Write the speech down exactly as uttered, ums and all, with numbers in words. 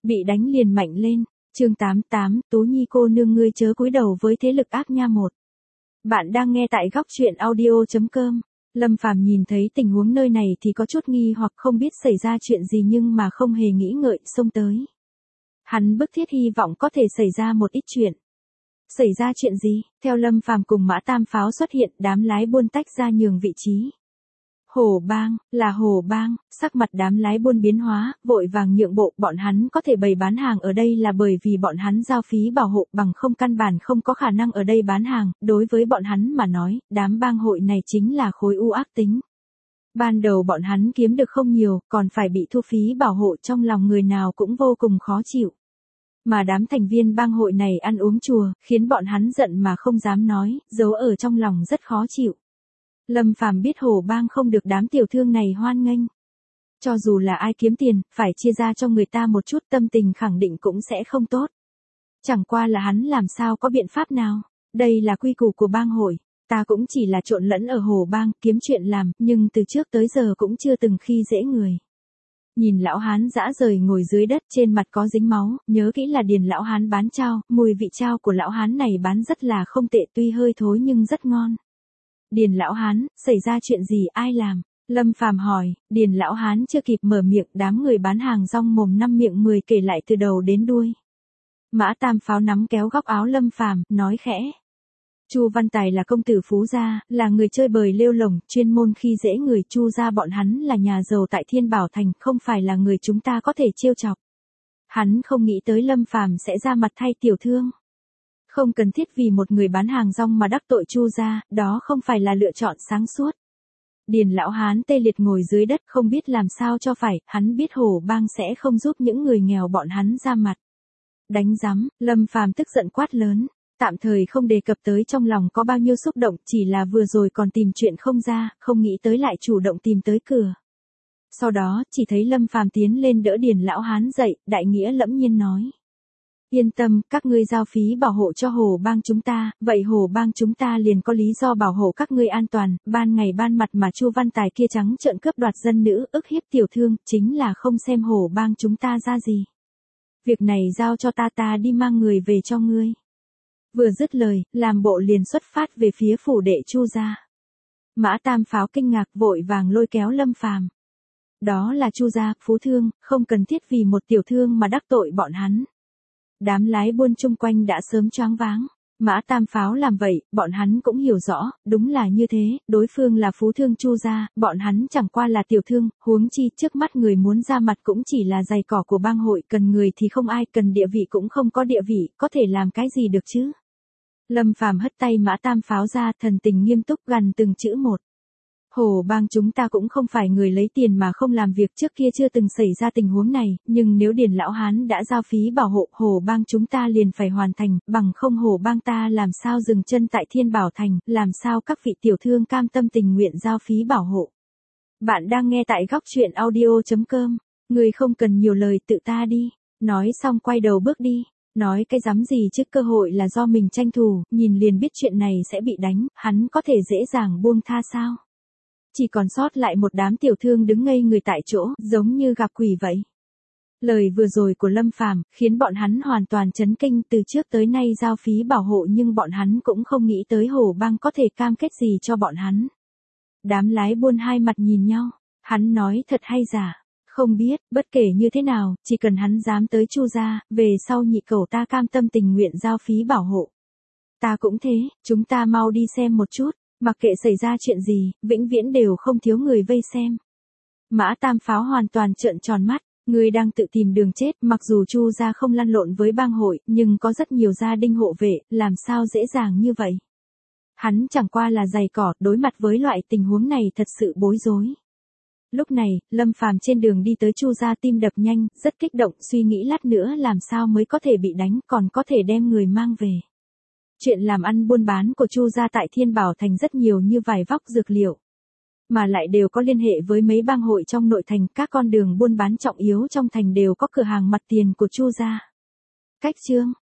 Bị đánh liền mạnh lên. Chương tám mươi tám, Tú Nhi cô nương ngươi chớ cúi đầu với thế lực ác nha một. Bạn đang nghe tại góc truyện audio chấm com. Lâm Phàm nhìn thấy tình huống nơi này thì có chút nghi hoặc không biết xảy ra chuyện gì nhưng mà không hề nghĩ ngợi xông tới. Hắn bức thiết hy vọng có thể xảy ra một ít chuyện. Xảy ra chuyện gì? Theo Lâm Phàm cùng Mã Tam Pháo xuất hiện, đám lái buôn tách ra nhường vị trí. Hồ Bang, là Hồ Bang, sắc mặt đám lái buôn biến hóa, vội vàng nhượng bộ, bọn hắn có thể bày bán hàng ở đây là bởi vì bọn hắn giao phí bảo hộ bằng không căn bản không có khả năng ở đây bán hàng, đối với bọn hắn mà nói, đám bang hội này chính là khối u ác tính. Ban đầu bọn hắn kiếm được không nhiều, còn phải bị thu phí bảo hộ trong lòng người nào cũng vô cùng khó chịu. Mà đám thành viên bang hội này ăn uống chùa, khiến bọn hắn giận mà không dám nói, giấu ở trong lòng rất khó chịu. Lâm Phàm biết Hồ Bang không được đám tiểu thương này hoan nghênh. Cho dù là ai kiếm tiền, phải chia ra cho người ta một chút tâm tình khẳng định cũng sẽ không tốt. Chẳng qua là hắn làm sao có biện pháp nào, đây là quy củ của bang hội, ta cũng chỉ là trộn lẫn ở Hồ Bang kiếm chuyện làm, nhưng từ trước tới giờ cũng chưa từng khi dễ người. Nhìn lão hán dã rời ngồi dưới đất trên mặt có dính máu, nhớ kỹ là Điền lão hán bán chao, mùi vị chao của lão hán này bán rất là không tệ tuy hơi thối nhưng rất ngon. Điền lão hán, xảy ra chuyện gì ai làm? Lâm Phàm hỏi, Điền lão hán chưa kịp mở miệng đám người bán hàng rong mồm năm miệng mười kể lại từ đầu đến đuôi. Mã Tam Pháo nắm kéo góc áo Lâm Phàm nói khẽ. Chu Văn Tài là công tử phú gia, là người chơi bời lêu lổng, chuyên môn khi dễ người Chu gia bọn hắn là nhà giàu tại Thiên Bảo Thành, không phải là người chúng ta có thể trêu chọc. Hắn không nghĩ tới Lâm Phàm sẽ ra mặt thay tiểu thương. Không cần thiết vì một người bán hàng rong mà đắc tội Chu gia, đó không phải là lựa chọn sáng suốt. Điền lão hán tê liệt ngồi dưới đất không biết làm sao cho phải, hắn biết Hồ Bang sẽ không giúp những người nghèo bọn hắn ra mặt. Đánh rắm, Lâm Phàm tức giận quát lớn, tạm thời không đề cập tới trong lòng có bao nhiêu xúc động, chỉ là vừa rồi còn tìm chuyện không ra, không nghĩ tới lại chủ động tìm tới cửa. Sau đó, chỉ thấy Lâm Phàm tiến lên đỡ Điền lão hán dậy, đại nghĩa lẫm nhiên nói. Yên tâm, các ngươi giao phí bảo hộ cho Hồ Bang chúng ta, vậy Hồ Bang chúng ta liền có lý do bảo hộ các ngươi an toàn, ban ngày ban mặt mà Chu Văn Tài kia trắng trợn cướp đoạt dân nữ, ức hiếp tiểu thương, chính là không xem Hồ Bang chúng ta ra gì. Việc này giao cho ta ta đi mang người về cho ngươi. Vừa dứt lời, làm bộ liền xuất phát về phía phủ đệ Chu gia. Mã Tam Pháo kinh ngạc vội vàng lôi kéo Lâm Phàm. Đó là Chu gia, phú thương, không cần thiết vì một tiểu thương mà đắc tội bọn hắn. Đám lái buôn chung quanh đã sớm choáng váng. Mã Tam Pháo làm vậy, bọn hắn cũng hiểu rõ, đúng là như thế, đối phương là phú thương Chu gia, bọn hắn chẳng qua là tiểu thương, huống chi trước mắt người muốn ra mặt cũng chỉ là giày cỏ của bang hội, cần người thì không ai, cần địa vị cũng không có địa vị, có thể làm cái gì được chứ? Lâm Phàm hất tay Mã Tam Pháo ra, thần tình nghiêm túc gằn từng chữ một. Hồ Bang chúng ta cũng không phải người lấy tiền mà không làm việc, trước kia chưa từng xảy ra tình huống này, nhưng nếu Điền lão hán đã giao phí bảo hộ, Hồ Bang chúng ta liền phải hoàn thành, bằng không Hồ Bang ta làm sao dừng chân tại Thiên Bảo Thành, làm sao các vị tiểu thương cam tâm tình nguyện giao phí bảo hộ. Bạn đang nghe tại góc truyện audio chấm com, người không cần nhiều lời tự ta đi, nói xong quay đầu bước đi. Nói cái dám gì chứ, cơ hội là do mình tranh thủ, nhìn liền biết chuyện này sẽ bị đánh, hắn có thể dễ dàng buông tha sao? Chỉ còn sót lại một đám tiểu thương đứng ngây người tại chỗ, giống như gặp quỷ vậy. Lời vừa rồi của Lâm Phàm khiến bọn hắn hoàn toàn chấn kinh, từ trước tới nay giao phí bảo hộ nhưng bọn hắn cũng không nghĩ tới Hồ Bang có thể cam kết gì cho bọn hắn. Đám lái buôn hai mặt nhìn nhau, hắn nói thật hay giả? Không biết, bất kể như thế nào, chỉ cần hắn dám tới Chu gia, về sau nhị cẩu ta cam tâm tình nguyện giao phí bảo hộ. Ta cũng thế, chúng ta mau đi xem một chút, mặc kệ xảy ra chuyện gì, vĩnh viễn đều không thiếu người vây xem. Mã Tam Pháo hoàn toàn trợn tròn mắt, người đang tự tìm đường chết, mặc dù Chu gia không lăn lộn với bang hội, nhưng có rất nhiều gia đình hộ vệ, làm sao dễ dàng như vậy. Hắn chẳng qua là giày cỏ, đối mặt với loại tình huống này thật sự bối rối. Lúc này, Lâm Phàm trên đường đi tới Chu gia tim đập nhanh, rất kích động, suy nghĩ lát nữa làm sao mới có thể bị đánh, còn có thể đem người mang về. Chuyện làm ăn buôn bán của Chu gia tại Thiên Bảo Thành rất nhiều như vải vóc dược liệu, mà lại đều có liên hệ với mấy bang hội trong nội thành, các con đường buôn bán trọng yếu trong thành đều có cửa hàng mặt tiền của Chu gia. Cách chương